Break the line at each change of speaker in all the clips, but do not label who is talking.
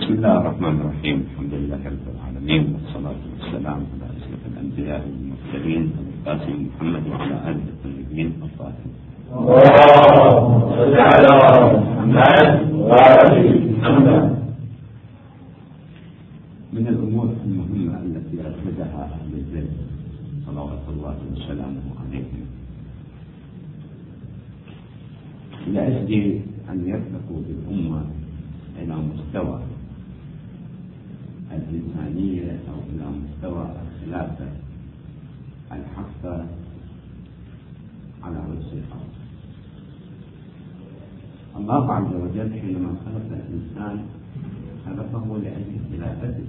بسم الله الرحمن الرحيم. الحمد لله رب العالمين، والصلاة والسلام على أشرف الأنبياء والمرسلين القاسم محمد وعلى آله الطيبين الطاهرين.
اللهم صل على محمد وآل محمد.
من الأمور المهمة التي أرشدها أهل البيت صلوات الله وسلامه عليهم لأجل أن يرتقوا بالأمة إلى مستوى الإنسانية أو إلى مستوى الخلافة الحقة على وجه الأرض. الله عز وجل حينما خلق الإنسان خلقه لأجل خلافته،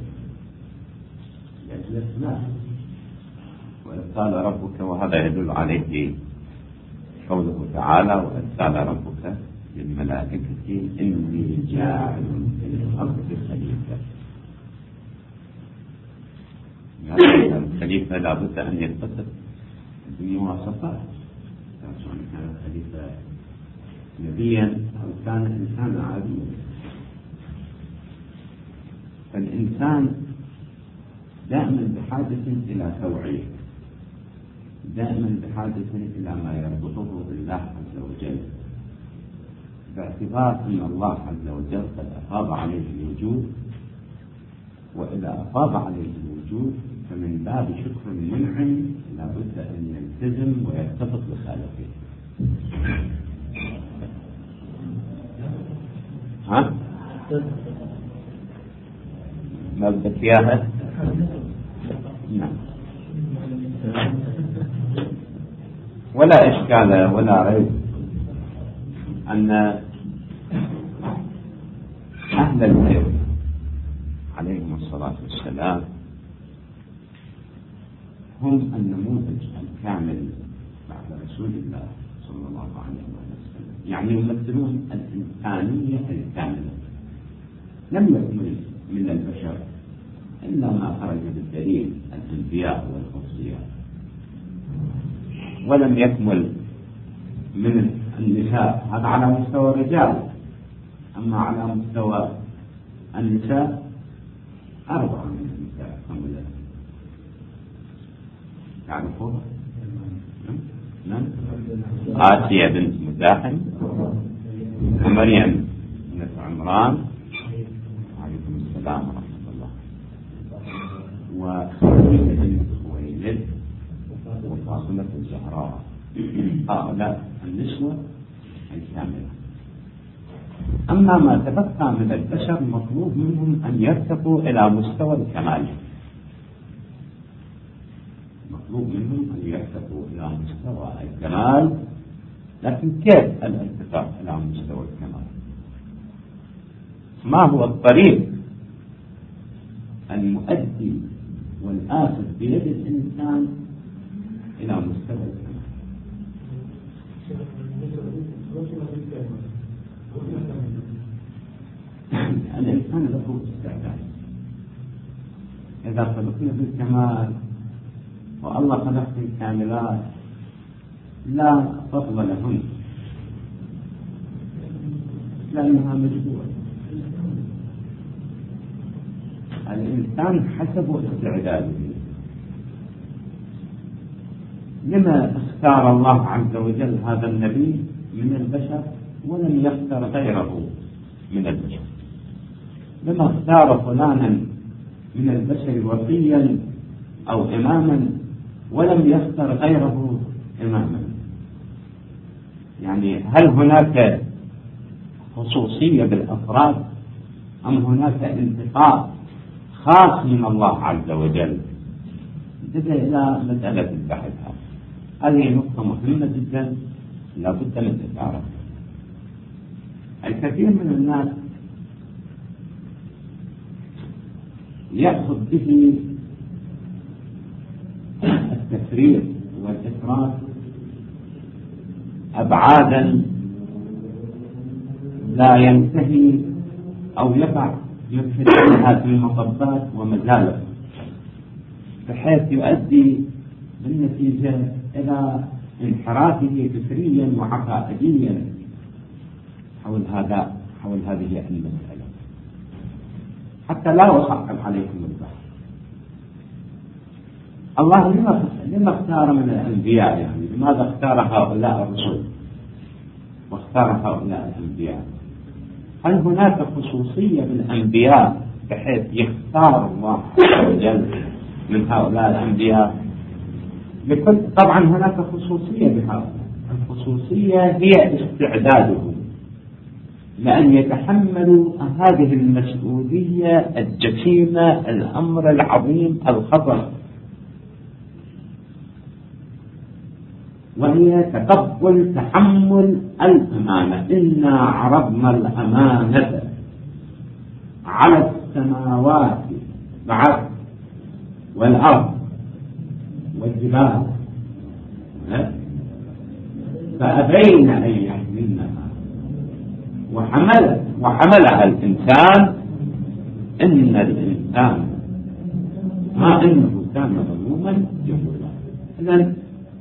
لأجل الخلافة. وإذ قال ربك، وهذا يدل عليه قوله تعالى: وإذ قال ربك للملائكة إني جاعل في الأرض خليفة. هذا الخليفة لا بد أن يتصف بمواصفات، سواء كان الخليفة نبيا أو كان إنسانا عاديا. فالإنسان دائما بحاجة إلى توعية، دائما بحاجة إلى ما يربطه بالله عز وجل، باعتبار أن الله عز وجل قد أفاض عليه الوجود، وإذا أفاض عليه الوجود فمن باب شكر المنعم لا بد أن يلتزم ويرتبط بخالقه. ها؟ ما بدك إياها؟ نعم. ولا إشكال ولا ريب أن أهل البيت عليهم الصلاة والسلام هم النموذج الكامل بعد رسول الله صلى الله عليه وسلم، يعني يمثلون الإنسانية الكاملة. لم يكمل من البشر إلا ما خرج بالدليل الأنبياء والأوصياء، ولم يكمل من النساء، هذا على مستوى الرجال. أما على مستوى النساء 4 من النساء كملت. تعرفوها؟ نعم. آسيا بنت مزاحم، ومريم بنت عمران عليكم السلام ورحمة الله، وخديجة بنت خويلد، وفاطمة الزهراء. هؤلاء النسوة الكاملة. أما ما تبقى من البشر مطلوب منهم أن يرتقوا إلى مستوى الكمال، مطلوب منهم أن يرتقوا إلى مستوى الكمال. لكن كيف الارتقاء إلى مستوى الكمال؟ ما هو الطريق المؤدي والآخذ بيد الإنسان إلى مستوى الكمال؟ الإنسان له استعداد. إذا خلقنا بالكمال والله خلق الكاملات لا فضل لهن، لأنها مجبورة. الإنسان حسب استعداده. لما اختار الله عز وجل هذا النبي من البشر ولم يختار غيره من البشر؟ لما اختار فلانا من البشر وصيا أو إماما ولم يختار غيره إماما؟ يعني هل هناك خصوصية بالأفراد أم هناك انتقاء خاص من الله عز وجل؟ نجي إلى مسألة البحث. هذه نقطة مهمة جدا لا بد من إثارتها. الكثير من الناس يأخذ به التفريط والإفراط أبعادا لا ينتهي أو يقع يدخلها في مطبات ومزالق، بحيث يؤدي بالنتيجة إلى انحرافه فكريا وعقائديا حول هذه المسألة. حتى لا أصعب عليكم البحر. الله لما اختار من الأنبياء؟ يعني لماذا اختار هؤلاء الرسل واختار هؤلاء الأنبياء؟ هل هناك خصوصية بالأنبياء بحيث يختار الله عز وجل من هؤلاء الأنبياء؟ طبعا هناك خصوصية بهؤلاء. الخصوصية هي استعدادهم لأن يتحملوا هذه المسؤولية الجسيمة، الأمر العظيم الخطر، وهي تحمل الأمانة. إنا عرضنا الأمانة على السماوات والأرض والجبال فأبين أن يحملنها وحملها الإنسان إن الإنسان ما إنه كان ظلوما جهولا. إذن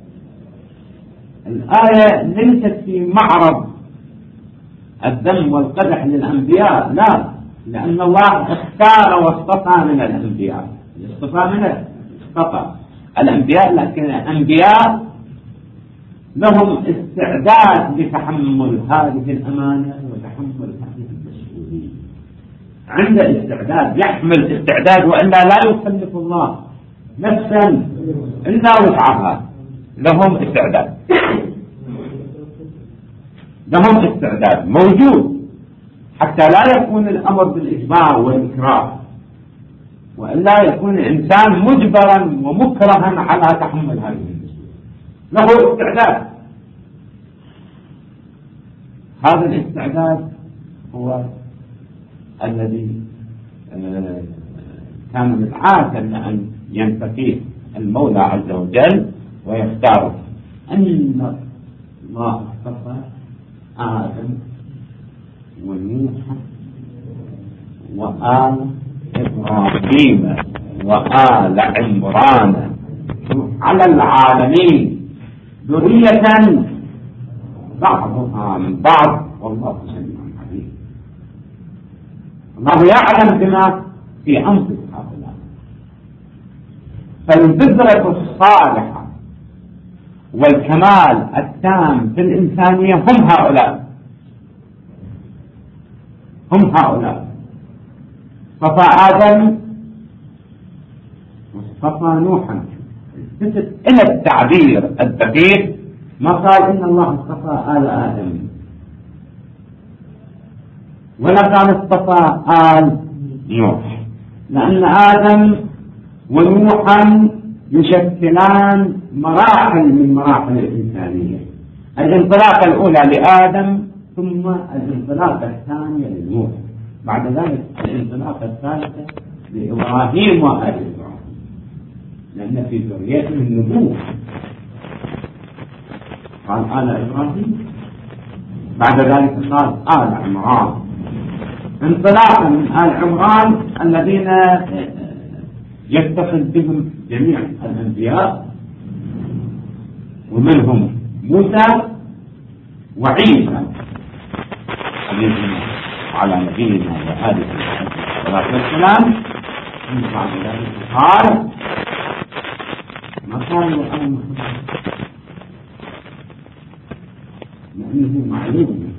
الآية ليست في معرض الذم والقدح للأنبياء، لا، لأن الله اختار واصطفى من الأنبياء، اصطفى الأنبياء، لكن الأنبياء لهم استعداد لتحمل هذه الأمانة وتحمل هذه المسؤولية. عند استعداد، يحمل استعداد، وإلا لا يكلف الله نفسا إلا وسعها. لهم استعداد موجود حتى لا يكون الأمر بالإجبار والإكراه، وإلا يكون الإنسان مجبرا ومكرها على تحمل هذه المسؤولية. له استعداد. هذا الاستعداد هو الذي كان مدعاة لأن ينتقيه المولى عز وجل ويختاره. أن الله اصطفى آدم ونوح وآل إبراهيم وآل عمران على العالمين ذرية بعضها من بعض، والله سميع عليم. الله يعلم بما في أنفس هؤلاء. فالبذرة الصالحة والكمال التام في الإنسانية هم هؤلاء. اصطفى آدم واصطفى نوحا. إلى التعبير الدقيق ما قال إن الله اصطفى آل آدم، ولا قال اصطفى آل نوح، لأن آدم ونوحا يشكلان مراحل من مراحل الإنسانية. الانطلاقة الأولى لآدم، ثم الانطلاقة الثانية لنوح، بعد ذلك الانطلاقة الثالثة لإبراهيم وآل إبراهيم، لأن في ذريتهم النبوة. قال آل إبراهيم، بعد ذلك قال آل عمران، انطلاقا من آل عمران الذين يتصل بهم جميع الأنبياء، ومنهم موسى وعيسى على نبينا وآله الصلاة والسلام. من بعد ذلك قال ما قالوا أنا لأنه معلوم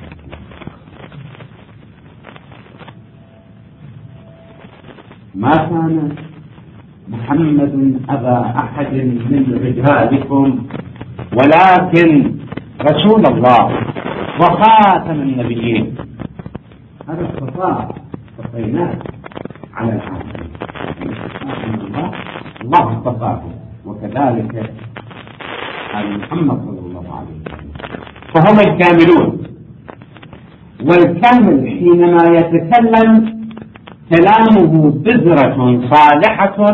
ما كان محمد أبا أحد من رجالكم ولكن رسول الله وخاتم النبيين. هذا اصطفيناه على العالم. الله اصطفاه، وكذلك آل محمد صلى الله عليه وسلم، فهم الكاملون. والكامل حينما يتكلم كلامه بذرة صالحة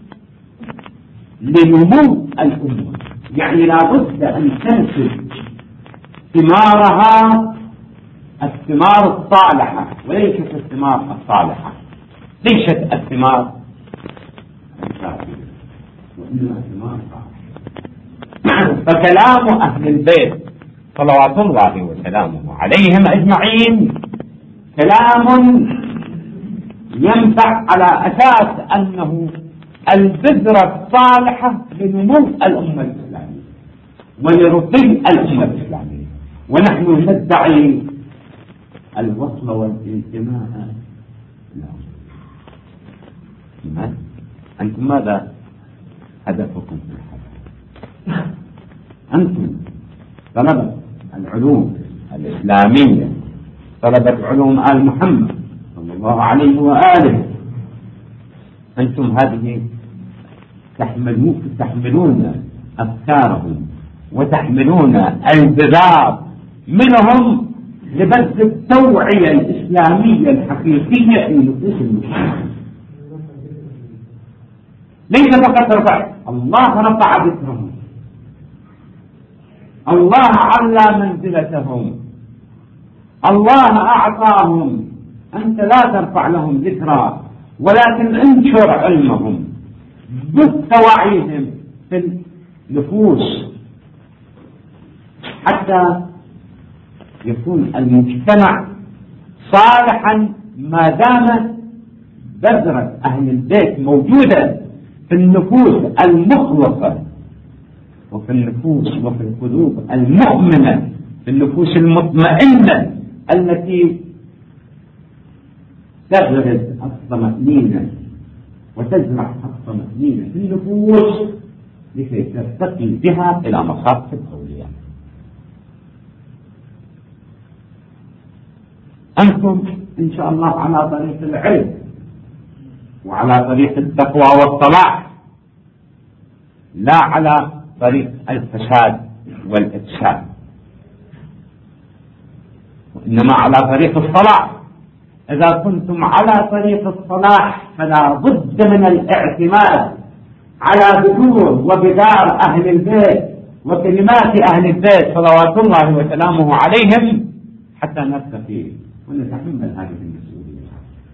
لنمو الأمة، يعني لا بد أن تنتج ثمارها الثمار الصالحة وليست الثمار الصالحة، ليست الثمار الكافية وإنما الثمار الصالحة. فكلام أهل البيت صلوات الله وسلامه عليهم أجمعين كلام ينفع على أساس أنه البذرة الصالحة لنمو الأمة الإسلامية ولرقي الأمة الإسلامية، ونحن ندعي الوصل والانتماء. لا، أنتم ماذا هدفكم في الحياة؟ أنتم طلبة العلوم الإسلامية، طلبة علوم آل محمد صلى الله عليه وآله، أنتم هذه تحملون أفكارهم وتحملون البذار منهم لبث التوعية الإسلامية الحقيقية في نفوس المسلمين. ليس فقط رفع، الله رفع ذكرهم، الله على منزلتهم، الله أعطاهم. أنت لا ترفع لهم ذكرى، ولكن انشر علمهم، بث وعيهم في النفوس حتى يكون المجتمع صالحا ما دام بذرة أهل البيت موجودة في النفوس المخلصة وفي النفوس وفي القلوب المؤمنة، في النفوس المطمئنة التي تغرز الطمأنينة وتزرع الطمأنينة في النفوس لكي ترتقي بها إلى مصاف الأولياء. أنتم إن شاء الله على طريق العلم وعلى طريق التقوى والصلاح، لا على طريق الفساد والإفساد، وإنما على طريق الصلاح. إذا كنتم على طريق الصلاح فلا بد من الاعتماد على بذور وبذار أهل البيت وكلمات أهل البيت صلوات الله وسلامه عليهم حتى نرتقي ونتحمل هذه المسؤولية.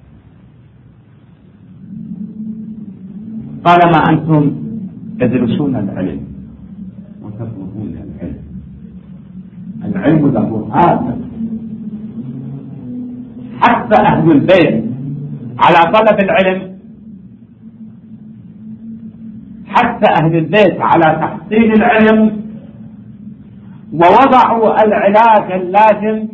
طالما أنتم تدرسون العلم وتطلبون العلم له هذا، حتى أهل البيت على طلب العلم، حتى أهل البيت على تحصيل العلم، ووضعوا العلاج اللازم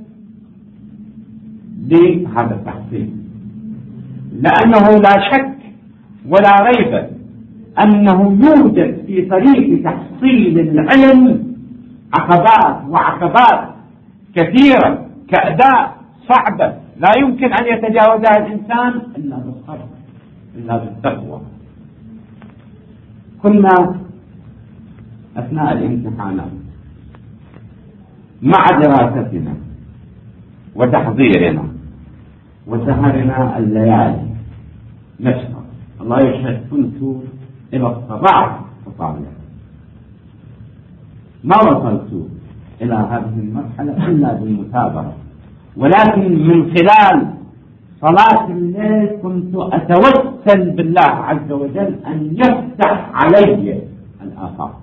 لهذا التحصيل، لأنه لا شك ولا ريب أنه يوجد في طريق تحصيل العلم عقبات كثيرة كأداء صعبة لا يمكن أن يتجاوزها الإنسان إلا بالصبر إلا بالتقوى. كنا أثناء الامتحانات مع دراستنا وتحضيرنا وسهرنا الليالي نشرب، الله يشهد كنت إلى الصباح أطالع، ما وصلت إلى هذه المرحلة إلا بالمثابرة، ولكن من خلال صلاة الليل كنت أتوسل بالله عز وجل أن يفتح علي الآفاق،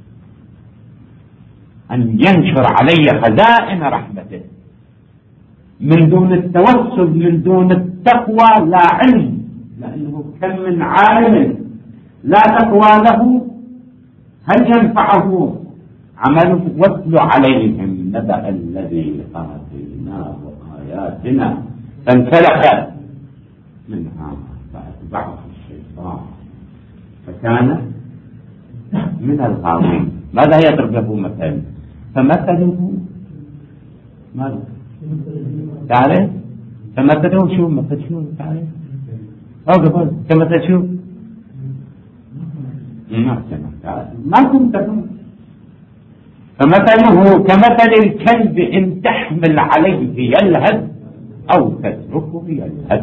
أن ينشر علي خزائن رحمته. من دون التوسل، من دون التقوى لا علم، لأنه كم من عالم لا تقوى له هل ينفعه عمله؟ واتل عليهم نبأ الذي آتيناه آياتنا فانسلخ منها فأتبعه الشيطان فكان من الغاوين. ماذا يضرب له مثل؟ فمثله ماذا؟ تعرف؟ فمثله شو؟ مثل شو؟ تعرف؟ أو قبل كمثل شو؟ ما كنت تقول. فمثله كمثل الكلب إن تحمل عليه يلهث أو تتركه يلهث،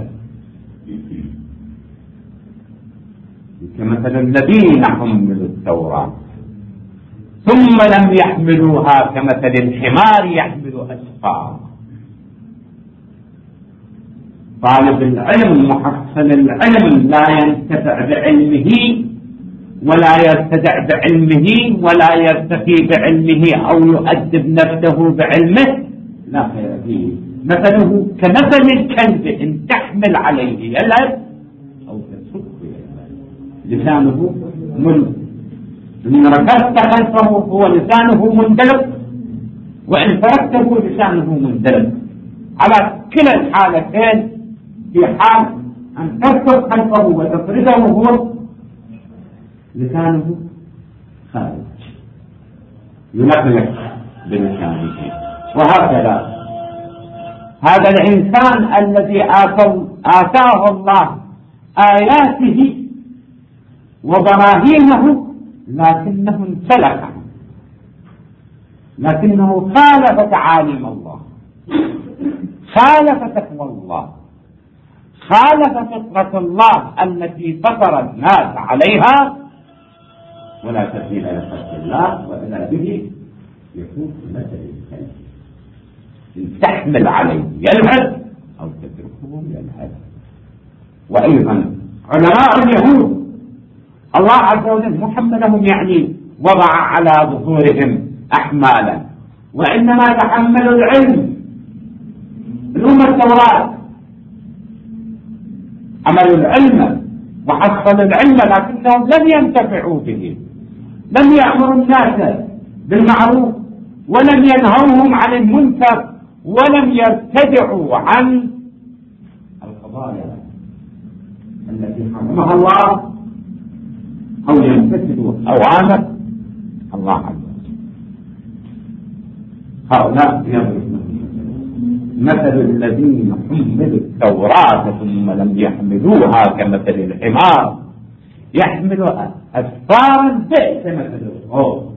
كمثل الذين حملوا التوراة ثم لم يحملوها كمثل الحمار يحمل أسفارا. طالب العلم محصل العلم لا ينتفع بعلمه ولا يرتدع بعلمه ولا يرتقي بعلمه أو يؤدب نفسه بعلمه، لا خير فيه مثله كمثل الكلب إن تحمل عليه يلهث أو تتركه يلهث. لسانه إن ركزت خلفه هو لسانه مندلق، وإن تركته لسانه مندلق. على كلا الحالتين في حال أن تركض خلفه وتفرده هو لسانه خارج يلقلق بلسانه. وهكذا هذا الإنسان الذي آتاه الله آياته وبراهينه لكنه انسلخ، لكنه خالف تعاليم الله، خالف تقوى الله، خالف فطرة الله التي فطر الناس عليها. ولا تبديل لخلق الله وإذا به يكون مثل الكلب إن تحمل عليه يلهث أو تتركه يلهث. وأيضا علماء اليهود الله عز وجل محملهم يعني وضع على ظهورهم أحمالا، وإنما تحملوا العلم علوم التوراة، عملوا العلم وحصلوا العلم لكنهم لم ينتفعوا به، لم يأمروا الناس بالمعروف ولم ينهوهم عن المنكر ولم يرتدعوا عن القضايا التي حرمها الله أو يمتثلوا أوامر الله عز وجل. هؤلاء يضربون مثل الذين حملوا التوراة ثم لم يحملوها كمثل الحمار يحمل أسفارا بئس مثل الغور.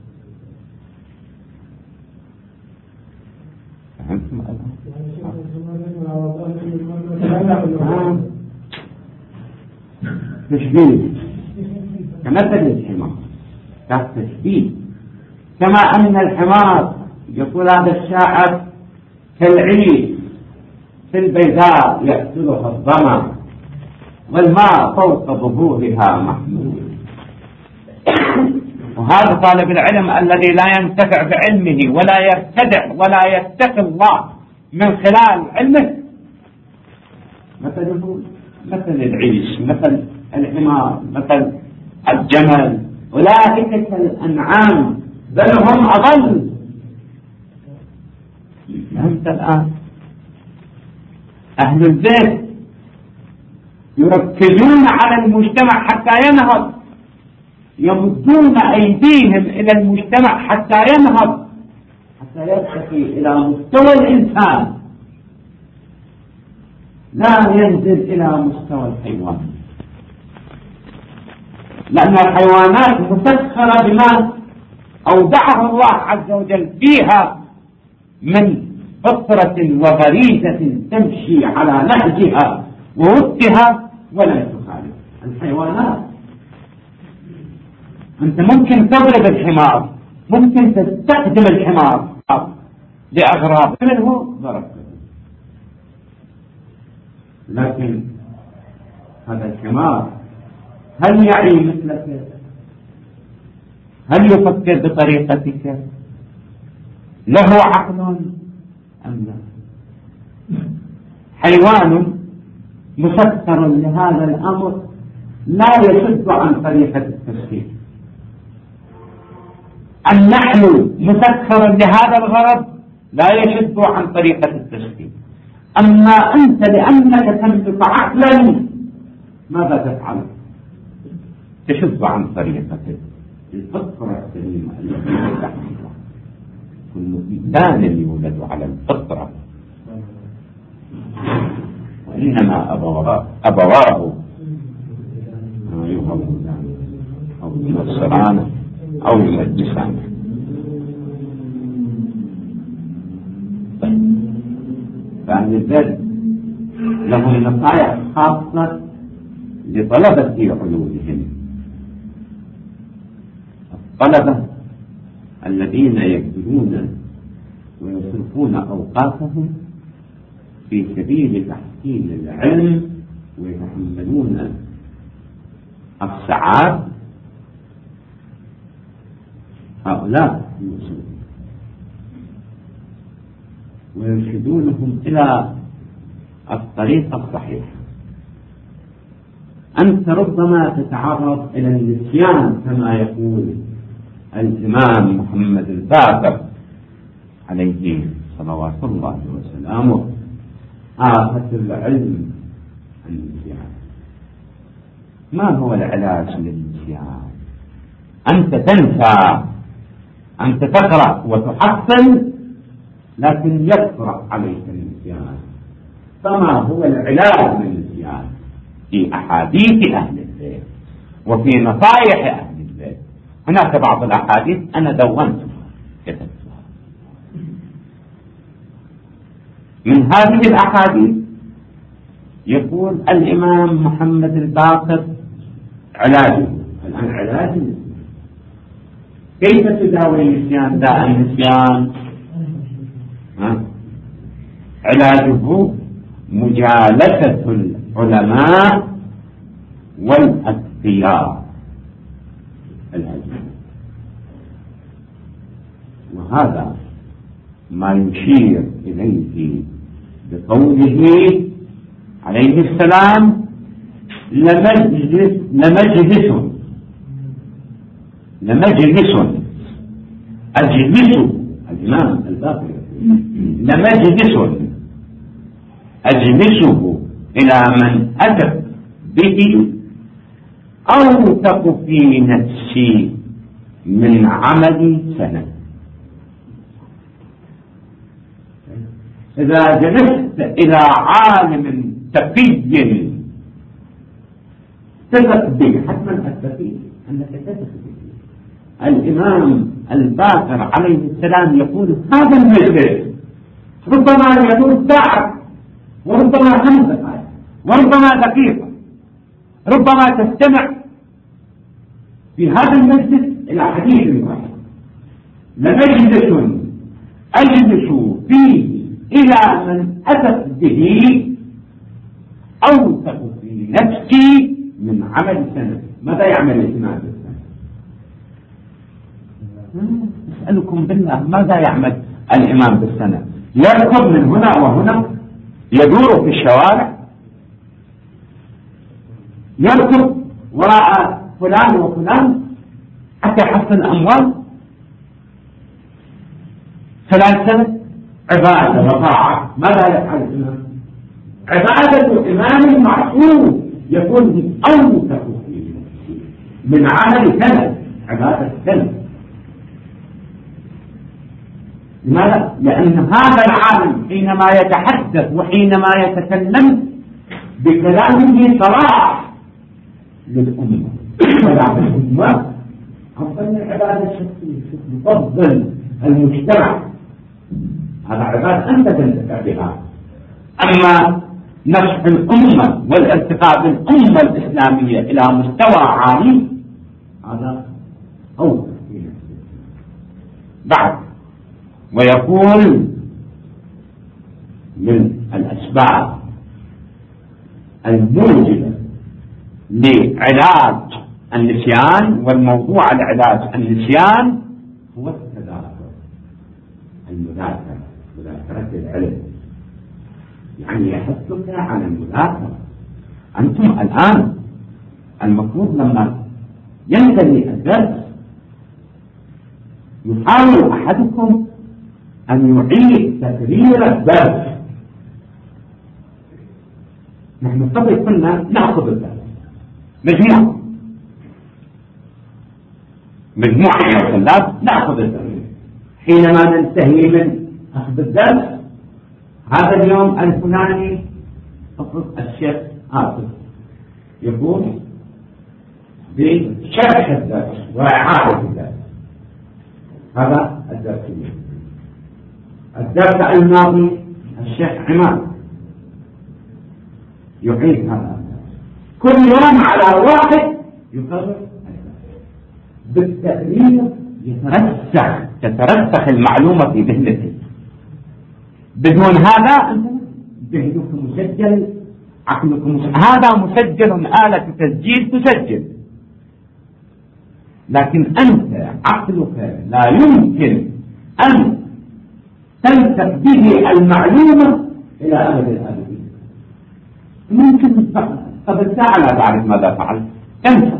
تشبيه كمثل الحمار، تشبيه كما أن الحمار يقول هذا الشاعر كالعيد في البيداء يأكلها الظما والماء فوق ظهورها محمول. وهذا طالب العلم الذي لا ينتفع بعلمه ولا يرتدع ولا يتقي الله من خلال علمه مثله مثل العيش، مثل الحمار، مثل الجمل، أولئك كالأنعام بل هم أضل. فهمت الآن؟ أهل البيت يركزون على المجتمع حتى ينهض، يمدون أيديهم إلى المجتمع حتى ينهض، حتى يرتقي إلى مستوى الإنسان، لا ينزل إلى مستوى الحيوان، لأن الحيوانات مسخرة بما أودعه الله عز وجل فيها من فطرة وغريزة تمشي على نهجها وودها ولا تخالف. الحيوانات أنت ممكن تضرب الحمار، ممكن تستخدم الحمار لأغراض منه ضربته، لكن هذا الحمار هل يعي مثلك؟ هل يفكر بطريقتك؟ له عقل أم لا؟ حيوان مسخر لهذا الأمر لا يشد عن طريقة التفكير. النحل مسخر لهذا الغرض لا يشد عن طريقة التفكير. أما أنت لأنك تملك عقلا ماذا تفعل؟ تشد عن طريقة الفطرة السليمة التي يفتح الله. كل إنسان يولد على الفطرة، وإنما أبواه يهودان أو ينصران أو يمجسان. فأهل البيت لهم نصائح خاصة لطلبة علومهم، الطلبة الذين يبذلون ويصرفون أوقاتهم في سبيل تحصيل العلم ويتحملون الساعات، هؤلاء يوصلون. ويرشدونهم إلى الطريق الصحيح. أنت ربما تتعرض إلى النسيان كما يقول الإمام محمد الباقر عليه صلوات الله وسلامه: آفة العلم النسيان. ما هو العلاج للنسيان؟ أنت تنسى، أنت تقرأ وتحصل لكن يكثر عليك النسيان. فما هو العلاج للنسيان؟ في أحاديث أهل البيت وفي نصائح أهل البيت. هناك بعض الأحاديث أنا دونتها كتبتها. من هذه الأحاديث يقول الإمام محمد الباقر: علاجه الآن علاج كيف تداوي النسيان؟ داء النسيان علاجه مجالسة العلماء والأتقياء العلم. وهذا ما يشير إليه بقوله عليه السلام: لمجلس أجلس. الإمام الباقر: لمجلس أجلسه إلى من أدب به أوثق في نفسي من عمل سنة. إذا جلست إلى عالم تقي تثق به، حتما التقي أنك تثق به. الإمام الباقر عليه السلام يقول: هذا المجلس ربما يكون ساعة، وربما 5 دقائق، وربما دقيقة، ربما تستمع في هذا المجلس إلى حديث واحد. لمجلس أجلس فيه إلى من أثق به أوثق في نفسي من عمل سنة. ماذا يعمل الإمام بالسنة؟ أسألكم بالله، ماذا يعمل الإمام بالسنة؟ يركض من هنا وهنا، يدور في الشوارع، يركض وراء فلان وفلان حتى يحصل أموال. 3 سنة عبادة وطاعة. ماذا يفعل الإمام؟ عبادة الإمام المعصوم يكون أوثق من عمل سنة، عبادة سنة. لماذا؟ لأن هذا العالم حينما يتحدث وحينما يتكلم بكلامه صلاح للأمة، صلاح للأمة أفضل من العبادة الشخصية، يفضل المجتمع. هذا عبادة أنت تنتفع بها. أما نصح الأمة والارتقاء بالأمة الإسلامية إلى مستوى عالي، هذا أوثق في نفسه. بعد ويقول من الأسباب الموجبة لعلاج النسيان، والموضوع العلاج النسيان هو التذاكر، المذاكرة، مذاكرة العلم. يعني يحثك على المذاكرة. أنتم الآن المفروض لما ينتهي الدرس يحاول أحدكم أن يعيد تكرير الدرس. نحن قبل كنا نأخذ الدرس مجموعة من الطلاب نأخذ الدرس. حينما ننتهي من أخذ الدرس، هذا اليوم الفلاني الشيخ آسف يقول بشرح الدرس وإعادة الدرس. هذا الدرس اليوم. الدرس الماضي الشيخ عماد يعيد هذا الدرس. كل يوم على واحد يقرر بالتقرير، تترسخ المعلومة في ذهنك. بدون هذا ذهنك مسجل، عقلك مسجل. هذا مسجل، آلة تسجيل تسجل، لكن أنت عقلك لا يمكن أن تلتف به المعلومة إلى أبد الآبدين. ممكن قبل ساعة لا تعرف ماذا فعل، تنسى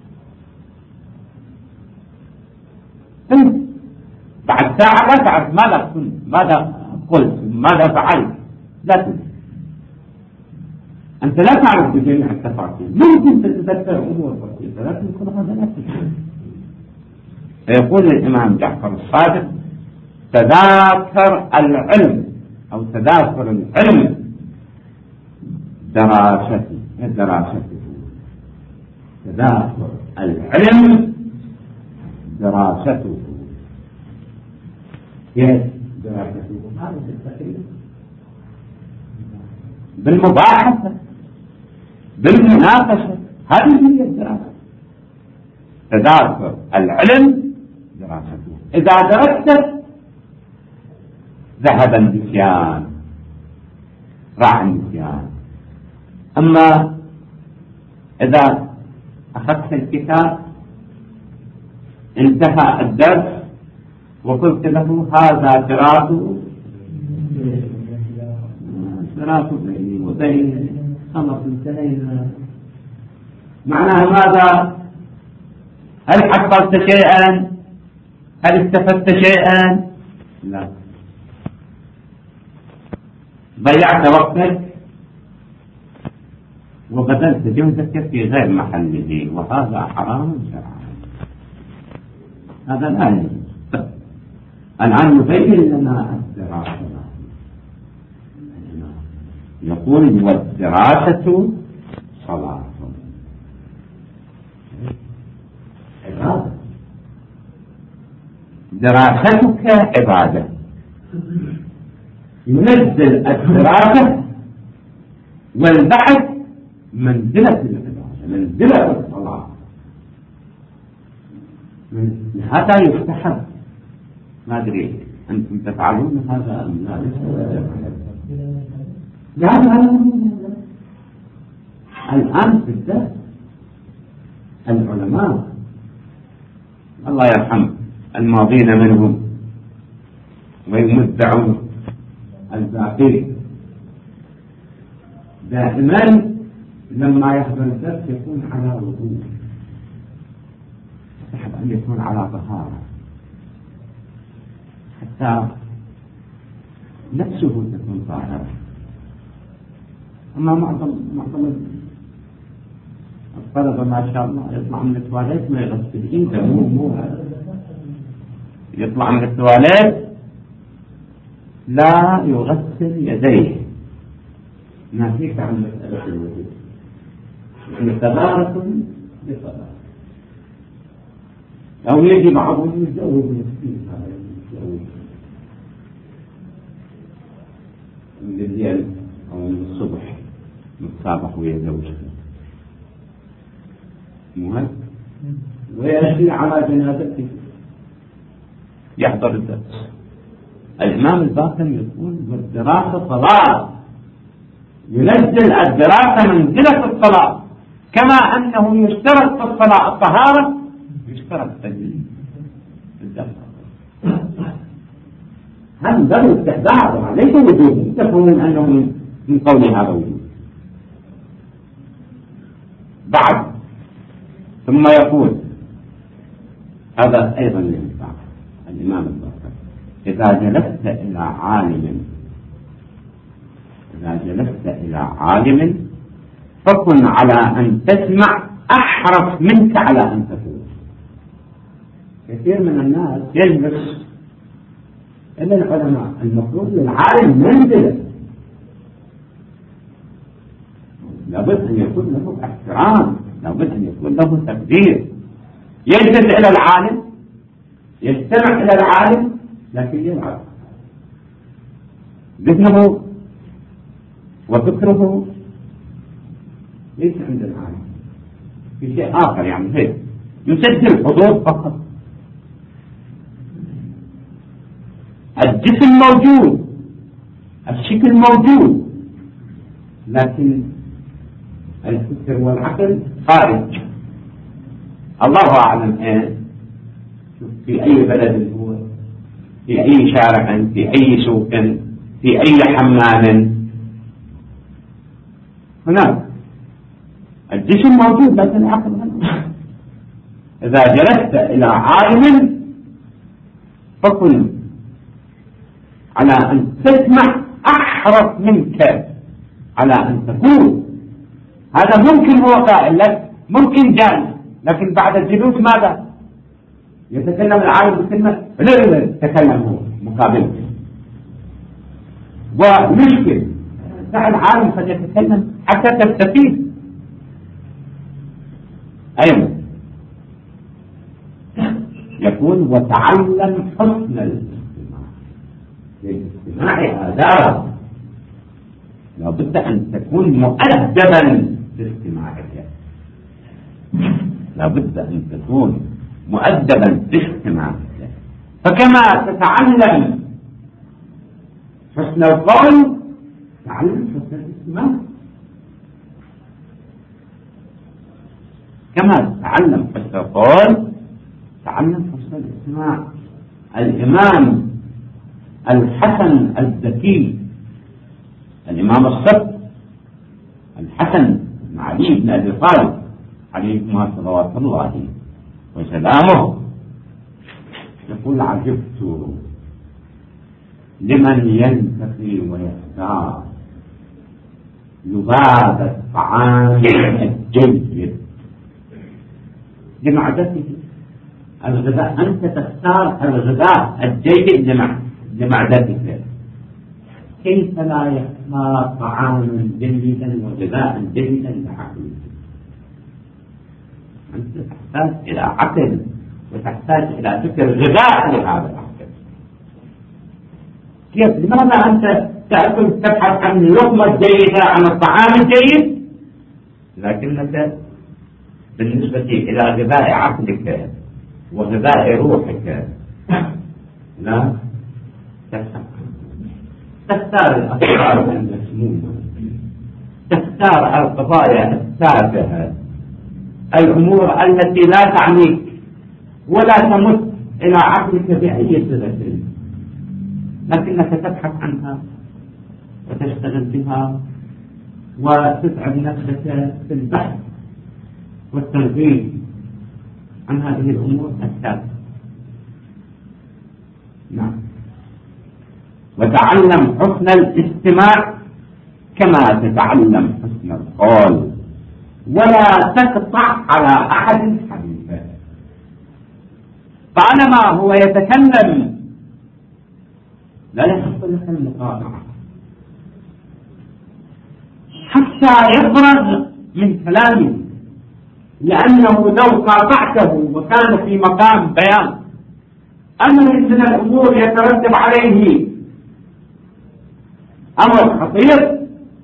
بعد ساعة لا تعرف ماذا كنت، ماذا قلت، ماذا فعلت، لا تنسى. أنت لا تعرف بجميع التفاصيل، ممكن تتذكر أمور بسيطة لكن كل هذا لا تفعل. فيقول الإمام جعفر الصادق: تذاكر العلم أو تذاكر العلم دراسته. تذاكر العلم دراسته. كيف دراسته؟ هذا التقرير بالمباحثة بالمناقشة، هذه هي الدراسة. تذاكر العلم دراسته. إذا درست ذهب النسيان، راح النسيان. أما إذا أخذت الكتاب انتهى الدرس وقلت له هذا فراق بيني وبينك، خلص انتهينا. معناها ماذا؟ هل حصلت شيئا؟ هل استفدت شيئا؟ لا، ضيعت وقتك وبذلت جهدك في غير محله، وهذا حرام شرعا. هذا لا يجوز. الآن نبين لنا الدراسة. يقول: والدراسة صلاة. عبادة. دراستك عبادة. ينزل الدراسة والبحث منزلة العبادة، منزلة الصلاة. هذا يستحب. ما أدري أنتم تفعلون هذا أم لا؟ الآن في الدرس العلماء الله يرحم الماضين منهم ويمتع الباقين، دائما لما يحضر الدرس يكون على وضوء، يحب أن يكون على طهارة حتى نفسه تكون طاهرة. أما معظم الطلبة ما شاء الله يطلع من التواليت ما يغسل إيده، مو يطلع من التواليت لا يغسل يديه. ناهيك عن مسألة الوضوء، يعني تبارك بصلاة. أو يجي بعضهم يتجوز مسكين، هذا يتجوز من الليل أو من الصبح متصابح ويا زوجته مهم، ويأتي على جنازته يحضر الدرس. الإمام الباقر يقول: والدراسة صلاة. ينزل الدراسة منزلة الصلاة، كما أنه يشترط في الصلاة الطهارة يشترط في الدرس. هم ذلك استحباب ليس وجوب، تفهمون أنه من قول هذا وجوب. بعد ثم يقول هذا أيضا ينفع الإمام الباقر: إذا جلست إلى عالم فكن على أن تسمع أحرص منك على أن تقول. كثير من الناس يجلس إلى العلماء، المفروض للعالم منزله، لابد أن يكون له احترام، لابد أن يكون له تقدير. يجلس إلى العالم، يستمع إلى العالم، لكن يلعب ذهنه وفكره ليس عند العالم، في شيء آخر. يعني هيك يسجل حضور فقط. الجسم موجود، الشكل موجود، لكن الفكر والعقل خارج. الله أعلم شوف في أي بلد هو، في أي شارع، في أي سوق، في أي حمام، هناك الجسم موجود لكن العقل غير. إذا جلست إلى عالم فكن على أن تسمع أحرص منك على أن تكون. هذا ممكن هو قائل لك، ممكن جالس، لكن بعد الجلوس ماذا؟ يتكلم العالم بكلمة لا تكلم هو مقابلته. ومشكل العالم قد يتكلم حتى تستفيد. أيضا يقول وتعلم حسن الاستماع. للاستماع آداب، لابد أن تكون مؤدبا في استماعك، لابد أن تكون مؤدبا في استماعك. فكما تتعلم حسن القول تعلم حسن الاستماع، كما تتعلم حسن القول تعلم حسن الاستماع. الإمام الحسن الزكي، الإمام الصدق الحسن بن علي بن أبي طالب عليهما صلوات الله وسلامه يقول عجبت لمن ينتقي ويختار لباب الطعام الجيد لمعدته. الغذاء أنت تختار الغذاء الجيد لمعدتك، كيف لا يختار طعاما جيدا وغذاء جيدا لعقلك؟ أنت تحتاج إلى عقل وتحتاج إلى فكر غذاء لهذا العقل. كيف؟ لماذا أنت تأكل تبحث عن اللقمة الجيدة، عن الطعام الجيد، لكنك بالنسبة إلى غذاء عقلك وغذاء روحك لا تختار الأفكار المسمومة، تختار القضايا التافهة، الأمور التي لا تعنيك ولا تمت إلى عقلك بأي صلة، لكنك تبحث عنها وتشتغل بها وتتعب نفسك في البحث والتنظيم عن هذه الأمور التافهة. نعم. وتعلم حسن الاستماع كما تتعلم حسن القول، ولا تقطع على أحد حديثه. طالما هو يتكلم لا يحصل لك المقاطعة حتى يفرغ من كلامه، لأنه لو قاطعته وكان في مقام بيان أمر من الأمور يترتب عليه أمر خطير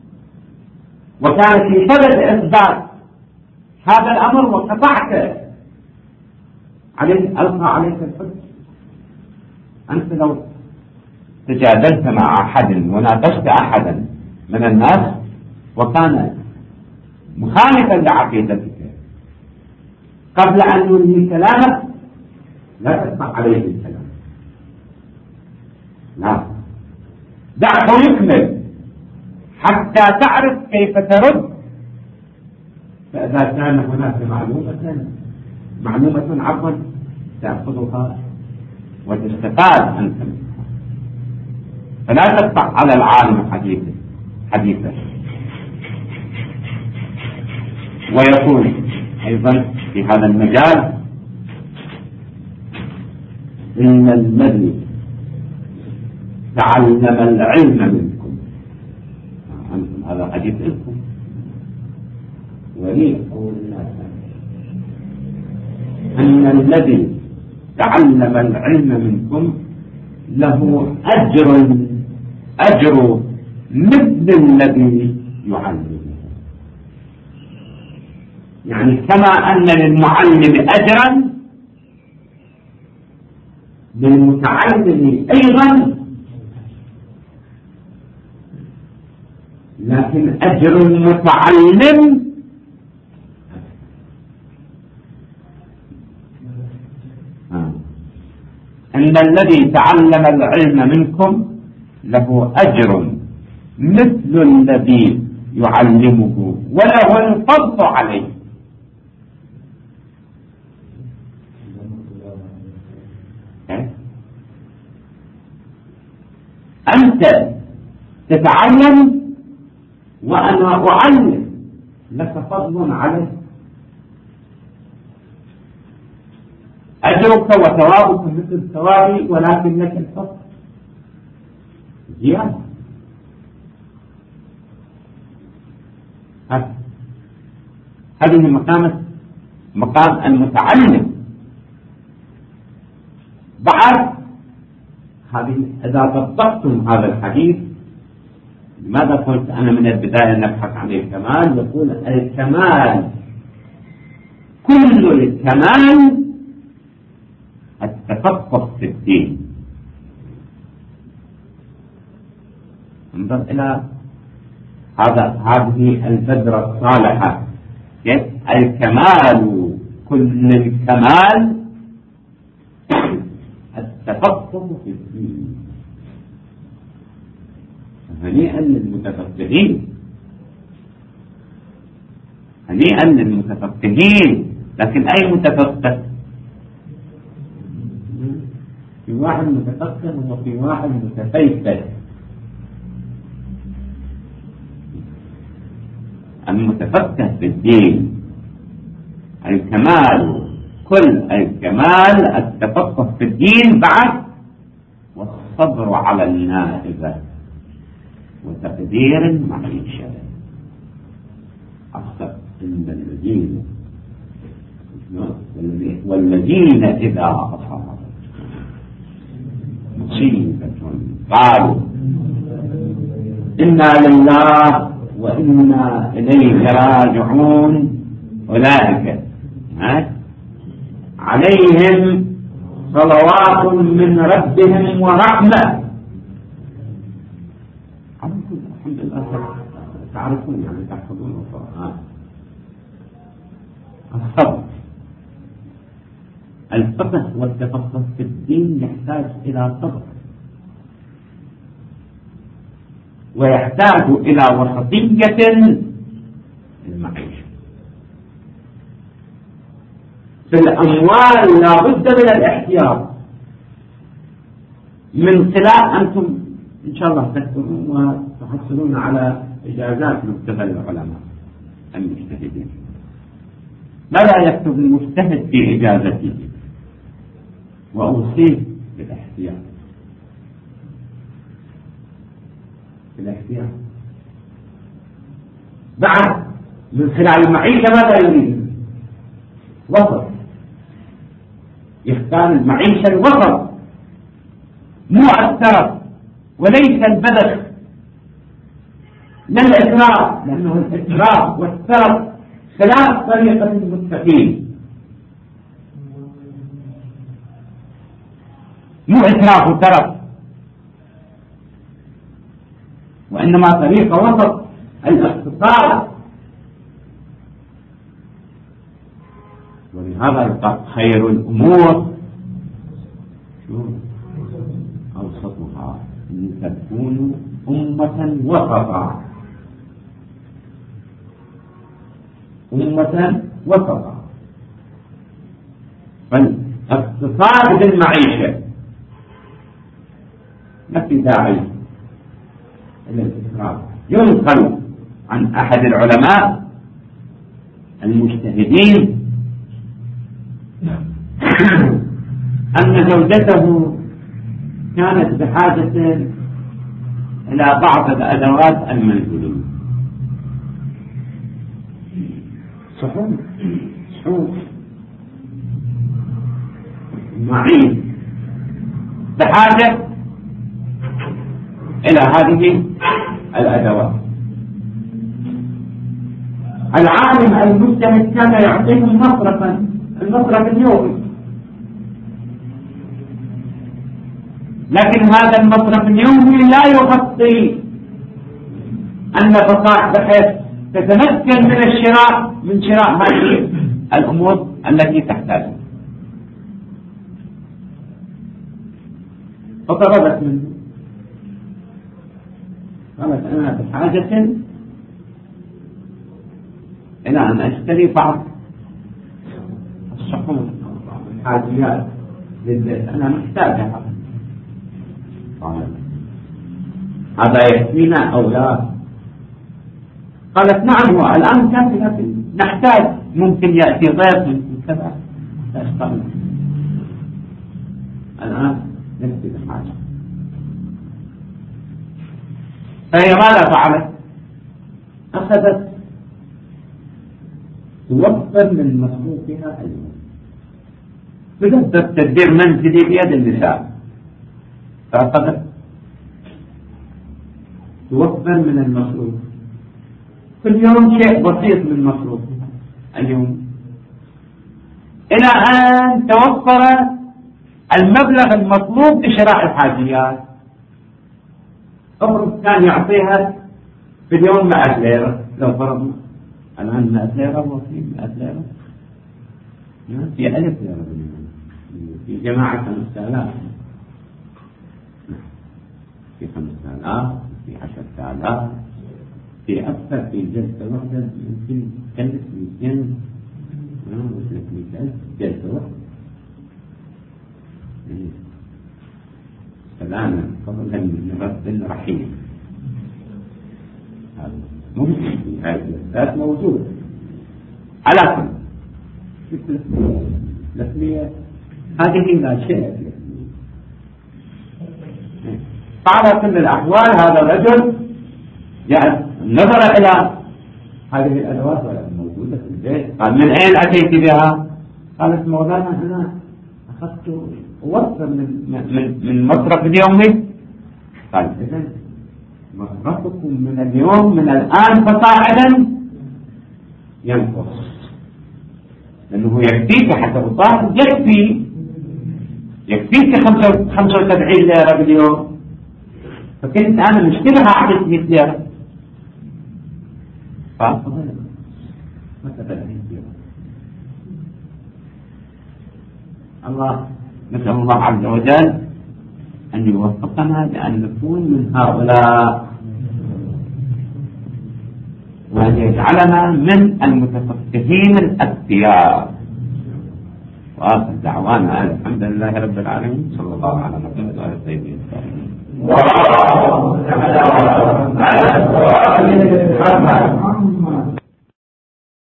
وكان في صدد إثبات هذا الأمر وقطعت عليه، ألقى عليك الحج. أنت لو تجادلت مع أحد وناقشت أحدا من الناس وكان مخالفا لعقيدتك قبل أن ينهي كلامك لا تسمع عليه الكلام، لا، دعه يكمل حتى تعرف كيف ترد. فإذا كان هناك معلومة عفوا تأخذها وتستفاد أنت منها، فلا تقطع على العالم حديثه. ويقول أيضا في هذا المجال إن الذي تعلم العلم منكم، أنتم هذا حديث لكم ولي قول الله أن الذي تعلم العلم منكم له أجر مثل الذي يعلمه. يعني كما أن للمعلم أجرا للمتعلم أيضا، لكن أجر المتعلم أن إن الذي تعلم العلم منكم له أجر مثل الذي يعلمه وله الفضل عليه. أنت تتعلم وأنا أعلم، لك فضل عليه، أجرك وثوابك مثل ثوابي ولكن لك الفضل زيادة. هذه مقام المتعلم. بعد هذه إذا طبقتم هذا الحديث، لماذا قلت أنا من البداية نبحث عن الكمال؟ يقول الكمال كل الكمال التفقه في الدين. انظر إلى هذه البذرة الصالحة، الكمال كل الكمال التفقه في الدين. هنيئا للمتفقهين، هنيئا للمتفقهين. لكن أي متفقه؟ في واحد متفقه وفي واحد متفيفه. المتفقه في الدين الكمال كل الكمال التفقه في الدين، بعد والصبر على النائبة وتقدير المعيشة. أصدق إن الذين والذين إذا أصابت مصيبة قالوا إنا لله وإنا إليه راجعون أولئك عليهم صلوات من ربهم ورحمة. الحمد لله تعرفون يعني تحفظون القرآن. الصبر، الفقه والتفقه في الدين يحتاج إلى صبر، ويحتاج إلى وسطية المعيشة. في الأموال لا بد من الاحتياط، من خلال أنتم إن شاء الله تذكرون وتحصلون على إجازات مكتبة العلماء المجتهدين. ماذا يكتب المجتهد في إجازته؟ وأوصيه بالاحتياط، بالاحتياط. بعد من خلال المعيشة ماذا يريد؟ وسط، يختار المعيشة الوسط، مو الترف وليس البذخ، لا الإسراف، لأنه الإسراف والترف خلاف طريقة المتقين. مو إسراف وترف، وإنما طريقة وسط، الاقتصاد. ولهذا خير الأمور أوسطها، أن تكون أمة وسطا، أمة وسطا. فالاقتصاد بالمعيشة ما في داعي إلى الإسراف. ينقل عن أحد العلماء المجتهدين أن زوجته كانت بحاجة إلى بعض الأدوات المنزلية، صحون معين، بحاجة إلى هذه الأدوات. العالم المجتهد كان يعطيهم المصرف اليومي، لكن هذا المصرف اليومي لا يغطي النفقات بحيث تتمكن من شراء هذه الأمور التي تحتاجها. فطلبت منه، قالت أنا بحاجة إلى أن أشتري بعض الشحوم الحاجيات للبيت، أنا محتاجها. قال هذا يكفينا أو لا؟ قالت نعم، هو الآن كافي، لكن نحتاج، ممكن يأتي ضيف، ممكن كذا، تشتغل الآن نفسي بحاجة. فهي ماذا فعلت؟ أخذت توفر من مصروفها اليوم، بدأت تدبير منزلي بيد النساء، فأخذت توفر من المصروف كل يوم شيء بسيط من مصروفها اليوم، إلى أن توفر المبلغ المطلوب لشراء الحاجيات. افرض كان يعطيها في اليوم 100 ليرة، لو فرضنا الآن 100 ليرة، وفي 100 ليرة، في 1000 ليرة، في جماعة 5000، في 5000، في 10,000، في أكثر، في جلسة واحدة يمكن تكلف 200 و 300,000 جلسة واحدة. سلامة قبل أن نرد الرحيم، هذا ممكن في هذه الأساس موجود. على كل التسمية هذه لا شيء. فعلى كل الأحوال هذا الرجل يعني نظر إلى هذه الأدوات ولا موجودة في البيت، قال من أين أتيت بها؟ قالت مولانا أنا أخذت وفر من مصرف اليومي. قال إذن مصرفكم من اليوم من الآن فصاعدا ينقص، لأنه يكفيك حتى الطاعة يكفيك 75 ليرة باليوم، فكنت أنا مشتريها عدد 100 ليرة، فأفضل مثلا الله. نسأل الله عز وجل أن يوفقنا لأن نكون من هؤلاء، وأن يجعلنا من المتفقهين الأذكياء. وآخر دعوانا الحمد لله رب العالمين، صلى الله على محمد وعلى سيدنا محمد.